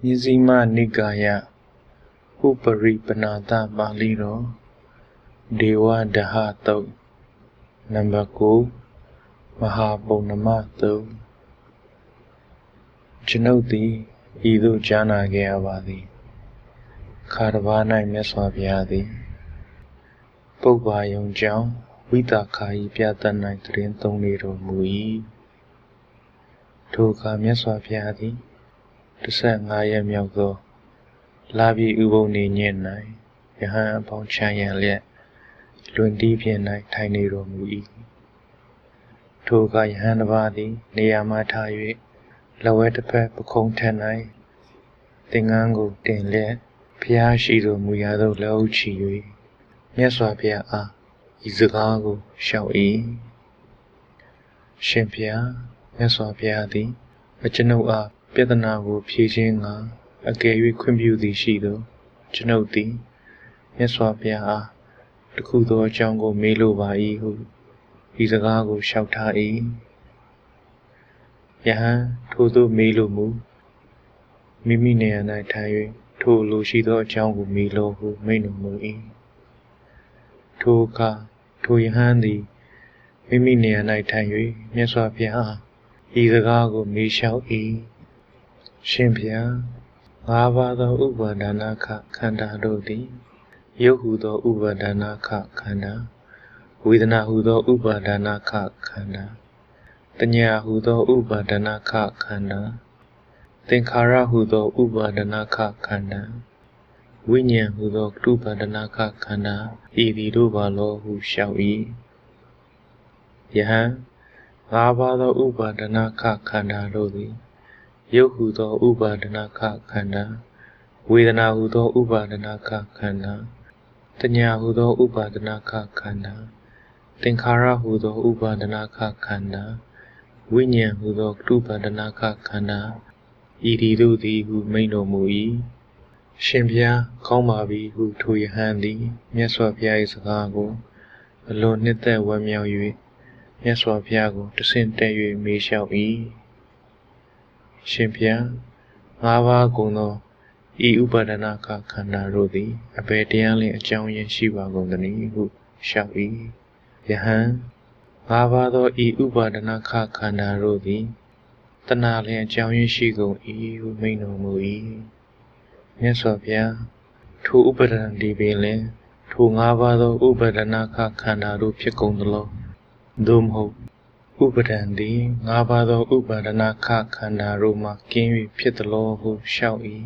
Mizima Nigaya Upari Panata Baliro Dewa Dahato Number 9 Mahabonamato Janoti Idu Jana Gayavadi Karavana Meswavyadi Pogbayong Jang Vita Kai Piatanai Trintong Niro Mui Toka Meswavyadi Ngaya Myogo Labi Uboni Nyenai Yahan Pong Chayan Liet Lundi Pianai Tainiro Mui Toka Yahanavadi Niyama Tayu Lawetape Pokong Tanai Tingango Tin Liet Pia Shido Muyado Lao Chiwi Meswapia A Izagago Shao E Shimpia Meswapiadi Achano A Pietanago Piejinga A Gay Quimbu di Shido Janoti Meswapia A The Kudo Jango Melo Vai who Izagago Shauta E Yahan Todo Melo Mu Mimine and I Tayu Tolo Shido Jango Melo who Meno Mui Toka Toyahandi Mimine and I Tayu Meswapia Izagago Mishao E Shimpia Avado Ubadanaka Kanda Rodi Yohudo Ubadanaka Kanda Vidana Hudo Ubadanaka Kanda Tanya Hudo Ubadanaka Kanda Tinkara Hudo Ubadanaka Kanda Winyan Hudo Ubadanaka Kanda Idi Dubalo Hu Shao E Yahan Avado Ubadanaka Kanda Rodi Yohudo Ubadanaka Kanda Vidana Hudo Ubadanaka Kanda Tanya Hudo Ubadanaka Kanda Tinkara Hudo Ubadanaka Kanda Winyan Hudo Ubadanaka Kanda Idi Dudi Hu Meno Mui Shimpia Kaumabi Hu Tuyahandi Meswapia Isagago Alone Nita Wamiao Yui Meswapiago to Sinte Yui Mishao E Shimpia Ava Gono E Ubadanaka Kanda Rodi A Betiali A Jown Shiva Gondani Hu Shao E Yahan Avado E Ubadanaka Kanda Rodi Tanali A Jown Shigo E Hu Meno Mui Meswapia Tu Ubadan Dibile Tu Avado Ubadanaka Kanda Ru Picondolo Dum Ho Ubadandi, Navado Ubadanaka Kanda Roma Kimi Pietalo Hu Shao E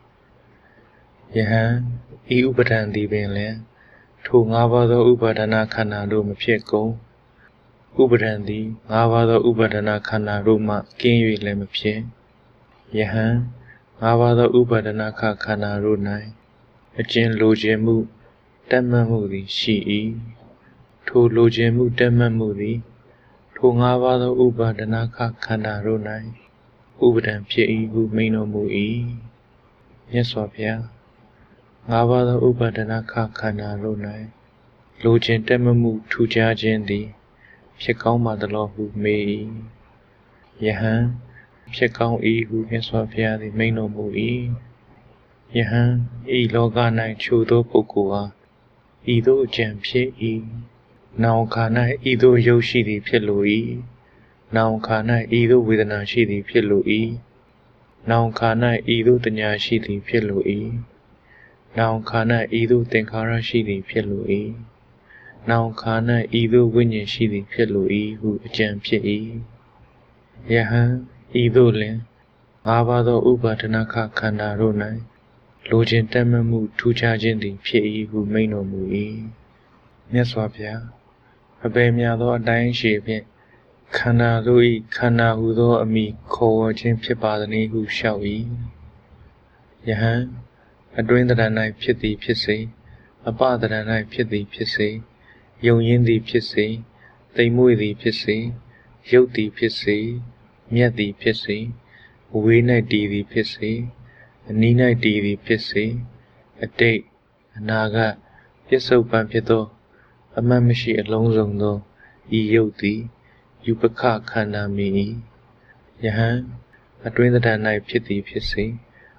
Yahan E Ubadandi Benle Tu Navado Ubadana Kanda Roma Pieko Ubadandi, Navado Ubadana Kanda Roma Kimi Lemapie Yahan Navado Ubadanaka Kanda Runai A Jin Lojemu Damamudi Shi E Tu Lojemu Damamudi Tungavado Ubadanaka Kanda Runai Ubadan Pie Hu Meno Mui Meswapia Navado Ubadanaka Kanda Runai Lojin Demamu Tuja Jendi Piekao Madalo Hu Mei Yahan Piekao E Hu Meswapia the Meno Mui Yahan E Loga Nai Chudo Pokua Ido Jan Pie E Now Kana Ido Yoshi the Pillowy Now Kana Ido with an Ashi the Pillowy Now Kana Ido Tanya Shi the Pillowy Now Kana Ido Tenkara Shi the Pillowy Now Kana Ido Winyan Shi the Pillowy who Jam Pie Yahan Ido Lin Avado Ubadanaka Kanda Ronai Lojin Demamu Tuja Jendi Pie who Meno Mui Meswapia A Bamiado a dying shape, Kana Lui, Kana Hudo, a me, Ko, Jim Pipadani, who shall we? Yahan, a drain that I pity pissy, a bar that I pity pissy, Young Yindi pissy, they moody pissy, Yoti pissy, Miati pissy, Wina didi pissy, a Nina didi pissy, a date, a naga, Yeso Pampito. A mamishi along though, E Yoti, Upaka Kanda Me Yahan, a drain that I pity pissy,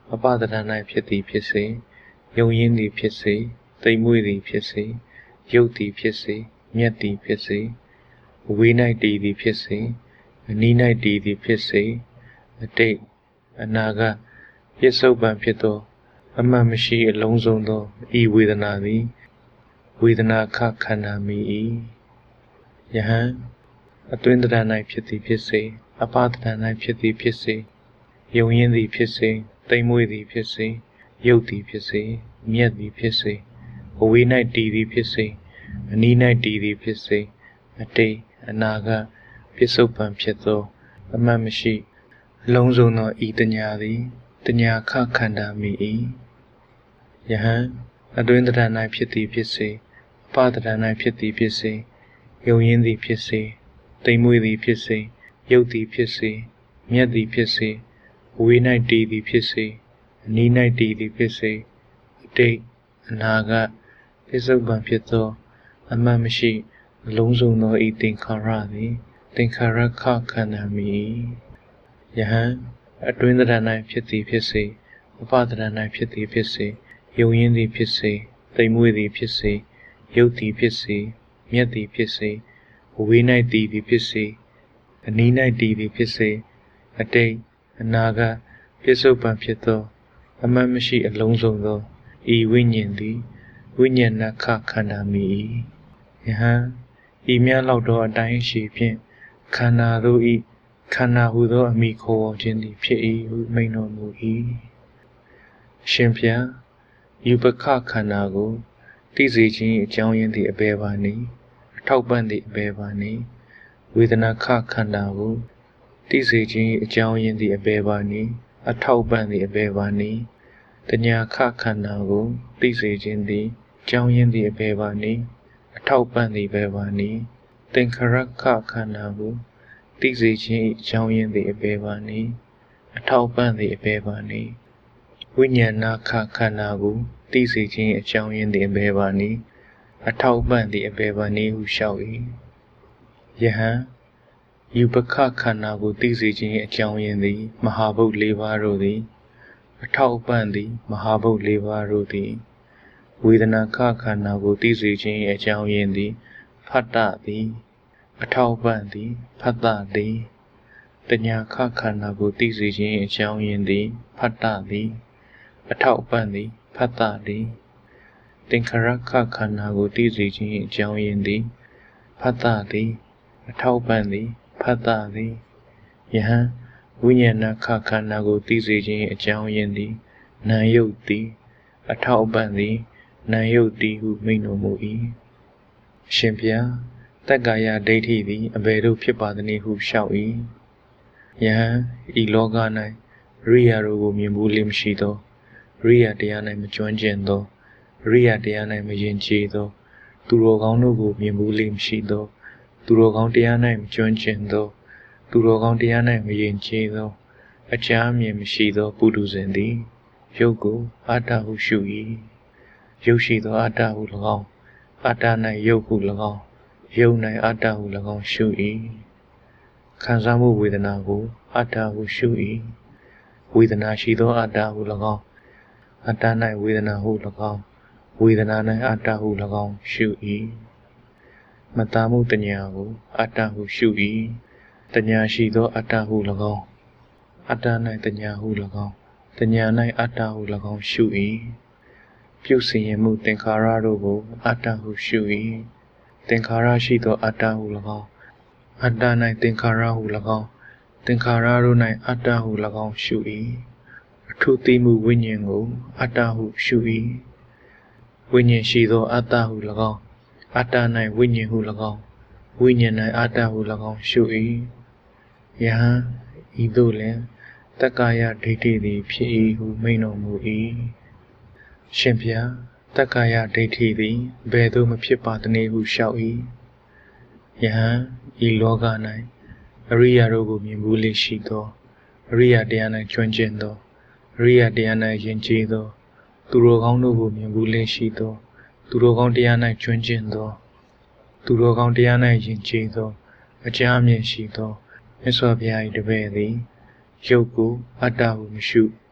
အပဒနာ၌ဖြစ်သည်ဖြစ်စေယုံရင်းသည်ဖြစ်စေသိမ်မွေ့သည်ဖြစ်စေရုပ်သည်ဖြစ်စေမြတ်သည်ဖြစ်စေအဝေး၌တည်သည်ဖြစ်စေအနီး၌တည်သည်ဖြစ်စေအတိတ်အနာဂတ်ပြစ္ဆုတ်ပံဖြစ်သောအမှန်မရှိအလုံးစုံသောဤဝေဒနာသည်ဝေဒနာခခန္ဓာမိ၏ယဟန်အတွင်းတဏ္ဍ၌ဖြစ်သည်ဖြစ်စေအပတဏ္ဍ၌ဖြစ်သည်ဖြစ်စေယုံရင်းသည်ဖြစ်စေသိမ်မွေ့သည်ဖြစ်စေရုပ်သည်ဖြစ်စေမြတ်သည်ဖြစ်စေအဝေး၌တည်သည်ဖြစ်စေအနီး၌တည်သည်ဖြစ်စေအတိတ်အနာဂတ်ပြစ္ဆုတ်ပံဖြစ်သောအမှန်မရှိအလုံးစုံသောဤတညာသည်တညာခခန္ဓာမိ၏ယဟန်အတွင်းတဏ္ဍ၌ဖြစ်သည်ဖြစ်စေအပတဏ္ဍ၌ဖြစ်သည်ဖြစ်စေယုံရင်းသည်ဖြစ်စေသိမ်မွေ့သည်ဖြစ်စေရုပ်သည်ဖြစ်စေမြတ်သည်ဖြစ်စေအဝေး၌တည်သည်ဖြစ်စေအနီး၌တည်သည်ဖြစ်စေအတိတ်အနာဂတ်ပြစ္ဆုတ်ပံဖြစ်သောအမှန်မရှိအလုံးစုံသောဤသင်္ခါရသည်သင်္ခါရခခန္ဓာမိယဟန်အတွင်းတဏ္ဍ၌ဖြစ်သည်ဖြစ်စေအပတဏ္ဍ၌ဖြစ်သည်ဖြစ်စေယုံရင်းသည်ဖြစ်စေသိမ်မွေ့သည်ဖြစ်စေရုပ်သည်ဖြစ်စေမြတ်သည်ဖြစ်စေအဝေး၌တည်သည်ဖြစ်စေအနီး၌တည်သည်ဖြစ်စေအတိတ်အနာဂတ်ပြစ္ဆုတ်ပံဖြစ်သောအမှန်မရှိအလုံးစုံသောဤဝိညာဉ်သည်ဝိညာဏခခန္ဓာမိ၏ယဟန်ဤမြတ်လောက်သောအတိုင်းရှိဖြင့်ခန္ဓာတို့ဤခန္ဓာဟုသောအမိခေါ်ဝေါ်ခြင်းသည်ဖြစ်၏ဟုမိန့်တော်မူ၏ရှင်ဖျားယူပခခန္ဓာကိုသိစေခြင်းအကြောင်းရင်းသည့်အဘယ်ပါနည်းအထောက်ပံ့သည့်အဘယ်ပါနည်းဝေဒနာခခန္ဓာကိုသိစေခြင်းအကြောင်းရင်းသည့်အဘယ်ပါနည်းအထောက်ပံ့သည့်အဘယ်ပါနည်းတညာခခန္ဓာကိုသိစေခြင်းသည်အကြောင်းရင်းသည့်အဘယ်ပါနည်းအထောက်ပံ့သည့်အဘယ်ပါနည်းသင်္ခါရခခန္ဓာကိုသိစေခြင်းအကြောင်းရင်းသည့်အဘယ်ပါနည်းအထောက်ပံ့သည့်အဘယ်ပါနည်းဝိညာဏခခန္ဓာကိုသိစေခြင်းအကြောင်းရင်းသည့်အဘယ်ပါနည်းအထောက်ပံ့သည့်အဘယ်ပါနည်းဟုလျှောက်၏ယဟန်ယူပခခန္ဓာကိုသိစေခြင်းအကြောင်းရင်းသည်မဟာဘုတ်၄ပါးတို့သည်အထောက်ပံ့သည်မဟာဘုတ်၄ပါးတို့သည်ဝေဒနာခခန္ဓာကိုသိစေခြင်းအကြောင်းရင်းသည်ဖတ္တသည်အထောက်ပံ့သည်ဖတ္တသည်တညာခခန္ဓာကိုသိစေခြင်းအကြောင်းရင်းသည်ဖတ္တသည်အထောက်ပံ့သည်ဖတ္တသည်သင်္ခါရခခန္ဓာကိုသိစေခြင်းအကြောင်းရင်းသည်ဖတ္တသည်အထောက်ပံ့သည်ဖတ္တသည်ယဟန်ဝိညာဏခခန္ဓာကိုသိစေခြင်းအကြောင်းရင်းသည်နာယုတ်သည်အထောက်ပံ့သည်နာယုတ်သည်ဟုမိန့်တော်မူ၏ရှင်ဘုရားတက္ကာယဒိဋ္ဌိသည်အဘယ်သို့ဖြစ်ပါသနည်းဟုလျှောက်၏ယဟန်ဤလောက၌ရိယာတို့ကိုမြင်ဘူးလေမရှိသောရိယာတရား၌မကျွမ်းကျင်သောရိယာတရား၌မယဉ်ကျေးသောသူတော်ကောင်းတို့ကိုမြင်ဘူးလေမရှိသောသူတော်ကောင်းတရား၌မကျွမ်းကျင်သောသူတော်ကောင်းတရား၌မယဉ်ကျေးသောအချမ်းမြင်မရှိသောပုထုဇဉ်သည်ရုပ်ကိုအတ္တဟုရှု၏ရုပ်ရှိသောအတ္တဟု၎င်းအတ္တ၌ရုပ်ဟု၎င်းရုပ်၌အတ္တဟု၎င်းရှု၏ခံစားမှုဝေဒနာကိုအတ္တဟုရှု၏ဝေဒနာရှိသောအတ္တဟု၎င်းအတ္တ၌ဝေဒနာဟု၎င်းဝေဒနာ၌အတ္တဟု၎င်းရှု၏မတမှုတညာကိုအတ္တဟုရှု၏တညာရှိသောအတ္တဟု၎င်းအတ္တ၌တညာဟု၎င်းတညာ၌အတ္တဟု၎င်းရှု၏ပြုစင်ရမှုသင်္ခါရတို့ကိုအတ္တဟုရှု၏သင်္ခါရရှိသောအတ္တဟု၎င်းအတ္တ၌သင်္ခါရဟု၎င်းသင်္ခါရတို့၌အတ္တဟု၎င်းရှု၏အထုသိမှုဝိညာဉ်ကိုအတ္တဟုရှု၏ဝိညာဉ်ရှိသောအတ္တဟု၎င်းအတ္တ၌ဝိညာဉ်ဟု၎င်းဝိညာဉ်၌အတ္တဟု၎င်းရှု၏ယဟန်ဤသို့လင်တက္ကာယဒိဋ္ဌိသည်ဖြစ်၏ဟုမိန့်တော်မူ၏ရှင်ဘုရားတက္ကာယဒိဋ္ဌိသည်ဘယ်သို့မဖြစ်ပါသနည်းဟုလျှောက်၏ယဟန်ဤလောက၌အရိယာတို့ကိုမြင်ဘူးလေရှိသောအရိယာတရား၌ကျွမ်းကျင်သောအရိယာတရား၌ယဉ်ကျေးသောသူတော်ကောင်းတို့ကိုမြင်ဘူးလေရှိသောသူတော်ကောင်းတရား၌ကျွမ်းကျင်သောသူတော်ကောင်းတရား၌ယဉ်ကျေးသောအကြအမြင်ရှိသောမြတ်စွာဘုရား၏တပည့်သည်ရုပ်ကိုအတ္တဟုမရှု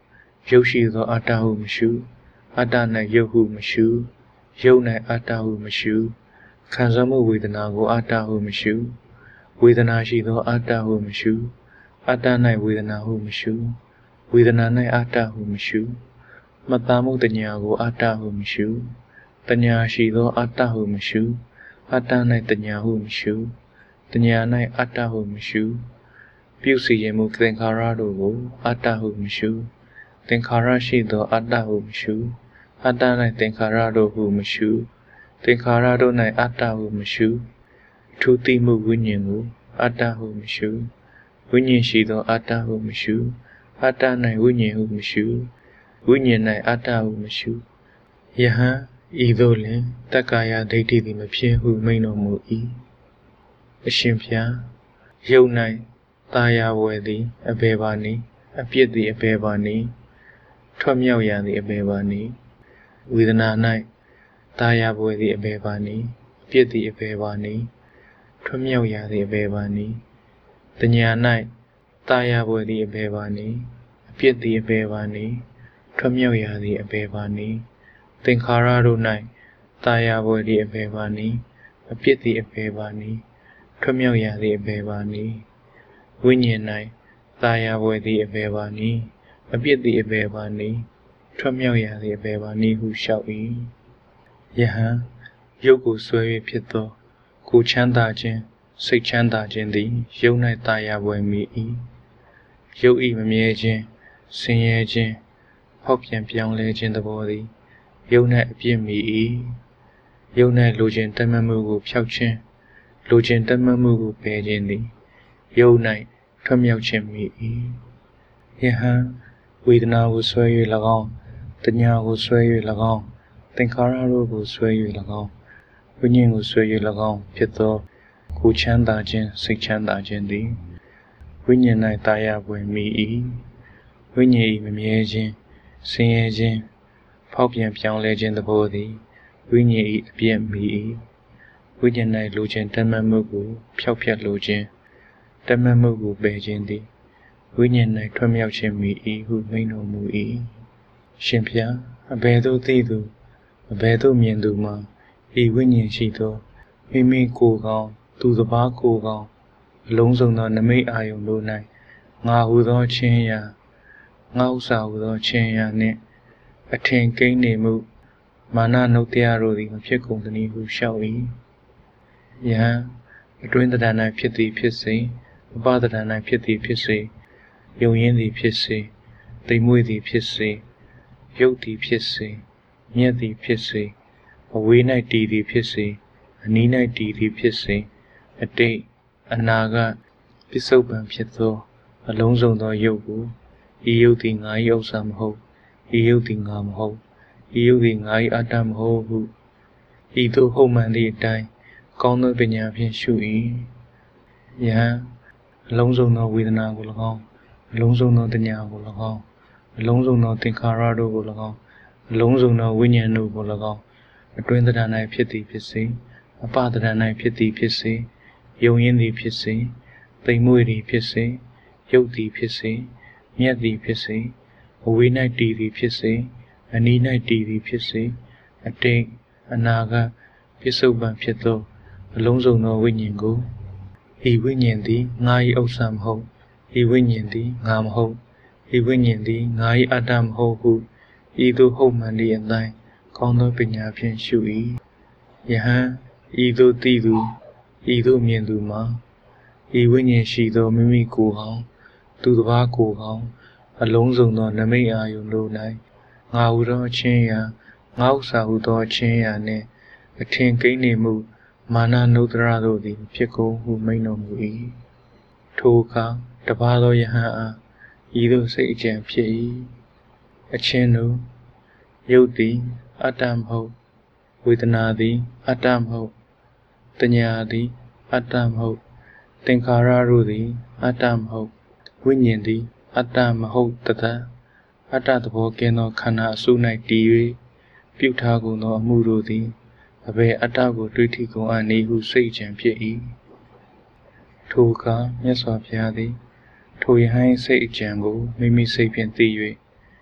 ရုပ်ရှိသောအတ္တဟုမရှိအတ္တ၌ရုပ်ဟုမရှိရုပ်၌အတ္တဟုမရှိခံစားမှုဝေဒနာကိုအတ္တဟုမရှိဝေဒနာရှိသောအတ္တဟုမရှိအတ္တ၌ဝေဒနာဟုမရှိဝေဒနာ၌အတ္တဟုမရှိမှတ်သားမှုတညာကိုအတ္တဟုမရှိတညာရှိသောအတ္တဟုမရှိအတ္တ၌တညာဟုမရှိတညာ၌အတ္တဟုမရှိပြုစီရင်မှုသင်္ခါရတို့ကိုအတ္တဟုမရှိသင်္ခါရရှိသောအတ္တဟုမရှိအတ္တ၌သင်္ခါရတို့ဟုမရှိသင်္ခါရတို့၌အတ္တဟုမရှိထိုသိမှုဝိညာဉ်ကိုအတ္တဟုမရှိဝိညာဉ်ရှိသောအတ္တဟုမရှိအတ္တ၌ဝိညာဉ်ဟုမရှိဝိညာဉ်၌အတ္တဟုမရှိယဟန်ဤသို့လင်တက္ကာယဒိဋ္ဌိသည်မဖြစ်ဟုမိန့်တော်မူ၏အရှင်ဘုရားယုတ်၌တာယာဝယ်သည်အဘယ်ပါနည်းအပြစ်သည်အဘယ်ပါနည်းထွက်မြောက်ရသည်အဘယ်ပါနည်းဝေဒနာ၌တာယာဝယ်သည်အဘယ်ပါနည်းအပြစ်သည်အဘယ်ပါနည်းထွက်မြောက်ရသည်အဘယ်ပါနည်းတညာ၌တာယာဝယ်သည်အဘယ်ပါနည်းအပြစ်သည်အဘယ်ပါနည်းထွက်မြောက်ရသည်အဘယ်ပါနည်းသင်္ခါရတို့၌တာယာဝယ်သည်အဘယ်ပါနည်းအပြစ်သည်အဘယ်ပါနည်းထွက်မြောက်ရသည်အဘယ်ပါနည်းဝိညာဉ်၌တာယာဝယ်သည်အဘယ်ပါနည်းအပြစ်သည်အဘယ်ပါနည်းထွက်မြောက်ရသည်အဘယ်ပါနည်းဟုလျှောက်၏ယဟန်ရုပ်ကိုဆွဲ၍ဖြစ်သောကိုယ်ချမ်းသာခြင်းစိတ်ချမ်းသာခြင်းသည်ရုပ်၌တာယာဝယ်မိ၏ရုပ်၏မမြဲခြင်းဆင်းရဲခြင်းဖောက်ပြန်ပြောင်းလဲခြင်းသဘောသည်ရုပ်၌အပြစ်မိ၏ရုပ်၌လိုချင်တတ်မှတ်မှုကိုဖျောက်ခြင်းလိုချင်တတ်မှတ်မှုကိုပယ်ခြင်းသည်ရုပ်၌ထွက်မြောက်ခြင်းမိ၏ယဟန်ဝေဒနာကိုဆွဲ၍၎င်းတညာကိုဆွဲ၍၎င်းသင်္ခါရတို့ကိုဆွဲ၍၎င်းဝိညာဉ်ကိုဆွဲ၍၎င်းဖြစ်သောကိုယ်ချမ်းသာခြင်းစိတ်ချမ်းသာခြင်းသည်ဝိညာဉ်၌တာယာဝယ်မိ၏ဝိညာဉ်၏မမြဲခြင်းဆင်းရဲခြင်းဖောက်ပြန်ပြောင်းလဲခြင်းသဘောသည်ဝိညာဉ်၏အပြည့်မိ၏ဝိညာဉ်၌လိုချင်တတ်မှတ်မှုကိုဖျောက်ဖျက်လိုခြင်းတတ်မှတ်မှုကိုပယ်ခြင်းသည်ဝိညာဉ်၌ထွက်မြောက်ခြင်းမိ၏ဟုမိန့်တော်မူ၏ရှင်ဘုရားအဘယ်သို့သိသူအဘယ်သို့မြင်သူမှာဤဝိညာဉ်ရှိသောမိမိကိုယ်ကောင်းသူတစ်ပါးကိုယ်ကောင်းအလုံးစုံသောနမိတ်အာယုန်တို့၌ငါဟုသောချင်းရာငါဥစ္စာဟုသောချင်းရာနှင့်အထင်ကိန်းနေမှုမာနနှုတ်တရားတို့သည်မဖြစ်ကုန်သနည်းဟုလျှောက်၏ယဟန်အတွင်းတဏ္ဍာ၌ဖြစ်သည်ဖြစ်စေအပတဏ္ဍာ၌ဖြစ်သည်ဖြစ်စေယုံရင်းသည်ဖြစ်စေသိမ်မွေ့သည်ဖြစ်စေရုပ်သည်ဖြစ်စေမြတ်သည်ဖြစ်စေအဝေး၌တည်သည်ဖြစ်စေအနီး၌တည်သည်ဖြစ်စေအတိတ်အနာဂတ်ပစ္စုပန်ဖြစ်သောအလုံးစုံသောရုပ်ကိုဤရုပ်သည်ငါ၏ဥစ္စာမဟုတ်ဤရုပ်သည်ငါမဟုတ်ဤရုပ်သည်ငါ၏အတ္တမဟုတ်ဟုဤသို့ဟုတ်မှန်သည့်အတိုင်းကောင်းသောပညာဖြင့်ရှု၏ယဟန်အလုံးစုံသောဝေဒနာကို၎င်းအလုံးစုံသောတဏှာကို၎င်းအလုံးစုံသောသင်္ခါရတို့ကို၎င်းအလုံးစုံသောဝိညာဉ်တို့ကို၎င်းအတွင်းတဏ္ဍာ၌ဖြစ်သည်ဖြစ်စေအပတဏ္ဍာ၌ဖြစ်သည်ဖြစ်စေယုံရင်းသည်ဖြစ်စေသိမ်မွေ့သည်ဖြစ်စေရုပ်သည်ဖြစ်စေမြတ်သည်ဖြစ်စေအဝေး၌တည်သည်ဖြစ်စေအနီး၌တည်သည်ဖြစ်စေအတိတ်အနာဂတ်ပစ္စုပန်ဖြစ်သောအလုံးစုံသောဝိညာဉ်ကိုဤဝိညာဉ်သည်ငါ၏ဥစ္စာမဟုတ်ဤဝိညာဉ်သည်ငါမဟုတ်ဤဝိညာဉ်သည်ငါ၏အတ္တမဟုတ်ဟုဤသို့ဟုတ်မှန်သည့်အတိုင်းကောင်းသောပညာဖြင့်ရှု၏ယဟန်ဤသို့သိသူဤသို့မြင်သူမှာဤဝိညာဉ်ရှိသောမိမိကိုယ်ဟောင်းသူတစ်ပါးကိုယ်ဟောင်းအလုံးစုံသောနမိတ်အာယုန်တို့၌ငါဟုသောအချင်းရာငါဥစ္စာဟုသောအချင်းရာနှင့်အထင်ကိန်းနေမှုမာနနှုတ်သရတို့သည်ဖြစ်ကုန်ဟုမိန့်တော်မူ၏ထိုအခါတပါးသောယဟန်အားဤသို့စိတ်အကြံဖြစ်၏အချင်းတို့ရုပ်သည်အတ္တမဟုတ်ဝေဒနာသည်အတ္တမဟုတ်တဏှာသည်အတ္တမဟုတ်သင်္ခါရတို့သည်အတ္တမဟုတ်ဝိညာဉ်သည်အတ္တမဟုတ်တသက်အတ္တသဘောကင်းသောခန္ဓာအစု၌တည်၍ပြုထားကုန်သောအမှုတို့သည်အဘယ်အတ္တကိုတွေးထိကုန်အပ်နည်းဟုစိတ်ကြံဖြစ်၏ထိုအခါမြတ်စွာဘုရားသည်ထိုယဟန်စိတ်အကြံကိုမိမိစိတ်ဖြင့်သိ၍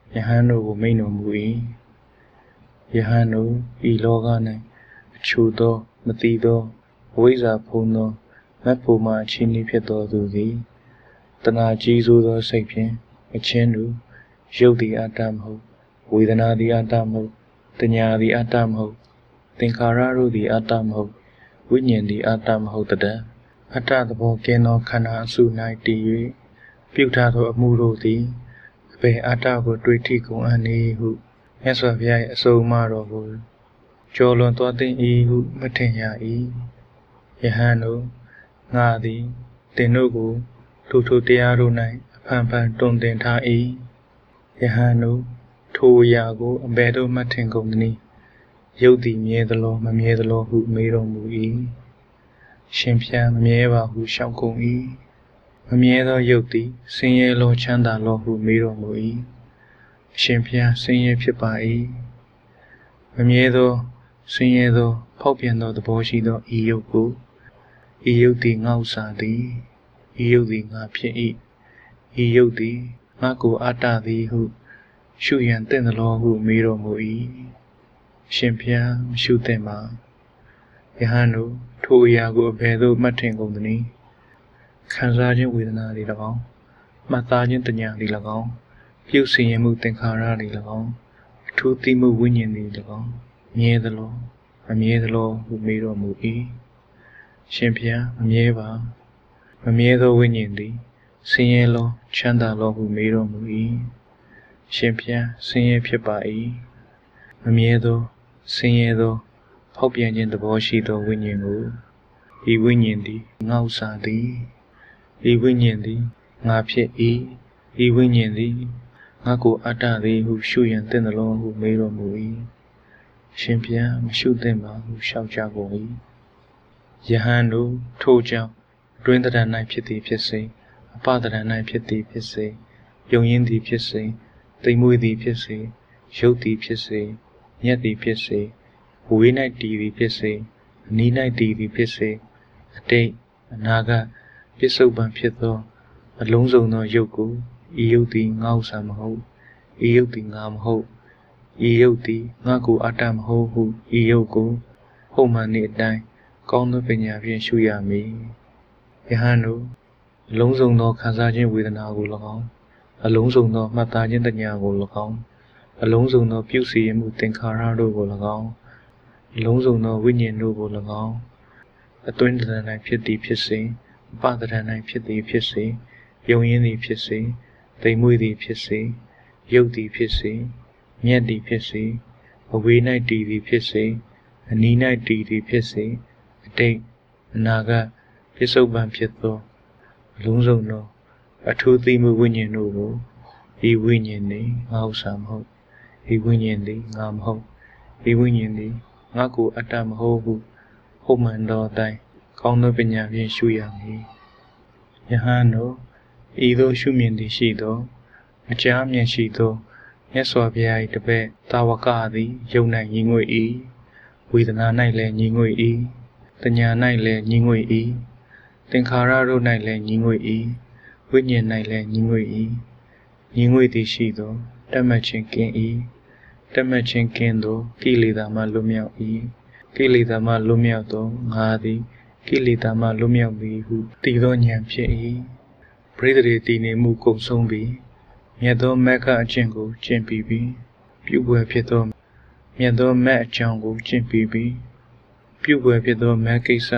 ယဟန်တို့ကိုမိန့်တော်မူ၏ယဟန်တို့ဤလောက၌အချို့သောမသိသောဝိဇ္ဇာဖုံးသောမက်ဖို့မှအချင်းဤဖြစ်သောသူသည်တဏှာကြီးစိုးသောစိတ်ဖြင့်အချင်းတို့ရုပ်သည်အတ္တမဟုတ်ဝေဒနာသည်အတ္တမဟုတ်တဏှာသည်အတ္တမဟုတ်သင်္ခါရတို့သည်အတ္တမဟုတ်ဝိညာဉ်သည်အတ္တမဟုတ်တည်းအတ္တသဘောကင်းသောခန္ဓာအစု၌တည်၍ပြုထားသောအမှုတို့သည်အဘယ်အတ္တကိုတွေ့ထိကုန်အပ်နေဟုမြတ်စွာဘုရား၏အဆုံးအမတော်ကိုကျော်လွန်သွားသိ၏ဟုမထင်ရ၏ယဟန်တို့ငါသည်သင်တို့ကိုထိုတရားတို့၌အဖန်ဖန်တွင်တင်ထား၏ယဟန်တို့ထိုအရာကိုအဘယ်သို့မှတ်ထင်ကုန်သနည်းရုပ်သည်မြဲသလောမမြဲသလောဟုမေးတော်မူ၏ရှင်ဖျားမမြဲပါဟုလျှောက်ကုန်၏မမြဲသောရုပ်သည်ဆင်းရဲလောချမ်းသာလောဟုမေးတော်မူ၏ရှင်ဖျားဆင်းရဲဖြစ်ပါ၏မမြဲသောဆင်းရဲသောဖောက်ပြန်သောသဘောရှိသောဤရုပ်ကိုဤရုပ်သည်ငါဥစ္စာသည်ဤရုပ်သည်ငါဖြစ်၏ဤရုပ်သည်ငါကိုအတ္တသည်ဟုရှုရန်သင့်သလောဟုမေးတော်မူ၏ရှင်ဖျားမရှုသင့်ပါယဟန်တို့ထိုအရာကိုအဘယ်သို့မှတ်ထင်ကုန်သနည်းခံစားခြင်းဝေဒနာသည်၎င်းမှတ်သားခြင်းတဏှာသည်၎င်းပြုဆင်ရမှုသင်္ခါရသည်၎င်းအထူးသိမှုဝိညာဉ်သည်၎င်းမြဲသလောမမြဲသလောဟုမေးတော်မူ၏ရှင်ဖျားမမြဲပါမမြဲသောဝိညာဉ်သည်ဆင်းရဲလောချမ်းသာလောဟုမေးတော်မူ၏ရှင်ဖျားဆင်းရဲဖြစ်ပါ၏မမြဲသောဆင်းရဲသောဖောက်ပြန်ခြင်းသဘောရှိသောဝိညာဉ်ကိုဤဝိညာဉ်သည်ငါဥစ္စာသည်ဤဝိညာဉ်သည်ငါဖြစ်၏ဤဝိညာဉ်သည်ငါကိုအတ္တသည်ဟုရှုရန်သင့်သလောဟုမေးတော်မူ၏ရှင်ဖျားမရှုသင့်ပါဟုလျှောက်ကြကုန်၏ယဟန်တို့ထိုကြောင့်တွင်တရဏ၌ဖြစ်သည်ဖြစ်စေအပတရဏ၌ဖြစ်သည်ဖြစ်စေယုံရင်းသည်ဖြစ်စေတိမ်မွေ့သည်ဖြစ်စေရုပ်သည်ဖြစ်စေညက်သည်ဖြစ်စေဝေး၌တည်သည်ဖြစ်စေအနီး၌တည်သည်ဖြစ်စေအတိတ်အနာဂတ်ပြစ္ဆုတ်ပံဖြစ်သောအလုံးစုံသောရုပ်ကိုဤရုပ်သည်ငါဥစ္စာမဟုတ်ဤရုပ်သည်ငါမဟုတ်ဤရုပ်သည်ငါကိုအတ္တမဟုတ်ဟုဤရုပ်ကိုဟုတ်မှန်သည့်အတိုင်းကောင်းသောပညာဖြင့်ရှုရမည်ယဟန်တို့အလုံးစုံသောခံစားခြင်းဝေဒနာကို၎င်းအလုံးစုံသောမှတ်သားခြင်းတဏှာကို၎င်းအလုံးစုံသောပြုစီမှုသင်္ခါရတို့ကို၎င်းအလုံးစုံသောဝိညာဉ်တို့ကို၎င်းအတွင်းတရဏ၌ဖြစ်သည်ဖြစ်စေအပတရဏ၌ဖြစ်သည်ဖြစ်စေယုံရင်းသည်ဖြစ်စေတိမ်မွေ့သည်ဖြစ်စေရုပ်သည်ဖြစ်စေမြက်သည်ဖြစ်စေအဝေး၌တည်သည်ဖြစ်စေအနီး၌တည်သည်ဖြစ်စေအတိတ်အနာဂတ်ပြစ္ဆုတ်ပံဖြစ်သောအလုံးစုံသောအထူးသိမှုဝိညာဉ်တို့ကိုဤဝိညာဉ်သည်ငါဥစ္စာမဟုတ်ဤဝိညာဉ်သည်ငါမဟုတ်ဤဝိညာဉ်သည်ငါကိုအတ္တမဟုတ်ဟုဟုတ်မှန်သောအတိုင်းကောင်းသောပညာဖြင့်ရှုရမည်ယဟန်တို့ဤသို့ရှုမြင်သည်ရှိသောအကြားမြင်ရှိသောမြတ်စွာဘုရား၏တပည့်တာဝကသည်ယုံ၌ညီငွေ၏ဝေဒနာ၌လည်းညီငွေ၏တဏှာ၌လည်းညီငွေ၏သင်္ခါရတို့၌လည်းညီငွေ၏ဝိညာဉ်၌လည်းညီငွေ၏ညီငွေသည်ရှိသောတတ်မှတ်ခြင်းကင်း၏တတ်မှတ်ခြင်းကင်းသောကိလေသာမှလွတ်မြောက်၏ကိလေသာမှလွတ်မြောက်သောငါသည်ကိလေသာမှလွတ်မြောက်သည်ဟုတည်သောဉာဏ်ဖြစ်၏ပရိသေတည်နေမှုကုန်ဆုံးပြီးမြတ်သောမက္ခအကျင့်ကိုကျင့်ပြီးပြုပွဲဖြစ်သောမြတ်သောမက်အကြောင်းကိုကျင့်ပြီးပြုပွဲဖြစ်သောမက်ကိစ္စ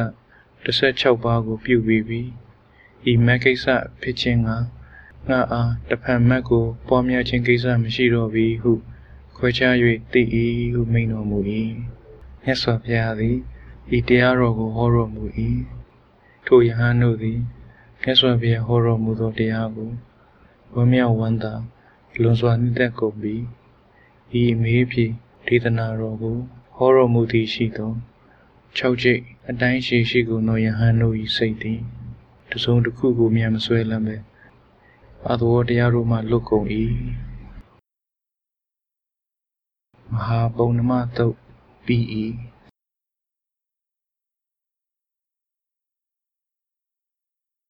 16ပါးကိုပြုပြီးဤမက်ကိစ္စဖြစ်ခြင်းကငါအားတဖန်မက်ကိုပွားများခြင်းကိစ္စမရှိတော့ပြီဟုခွဲခြား၍သိ၏ဟုမိန့်တော်မူ၏မြတ်စွာဘုရားသည်ဤတရားတော်ကိုဟောတော်မူ၏ထိုယဟန်တို့သည်မြတ်စွာဘုရားဟောတော်မူသောတရားကိုဝမ်းမြောက်ဝမ်းသာလွန်စွာနှစ်သက်ကုန်ပြီးဤမေးဖြေဒေသနာတော်ကိုဟောတော်မူသည်ရှိသော6ကျိတ်အတိုင်းရှိကုန်သောယဟန်တို့၏စိတ်သည်တစုံတစ်ခုကိုမြတ်မဆွဲလမ်းပဲအသောတရားတို့မှလွတ်ကုန်၏မဟာပုံနမတုတ်ပြီး၏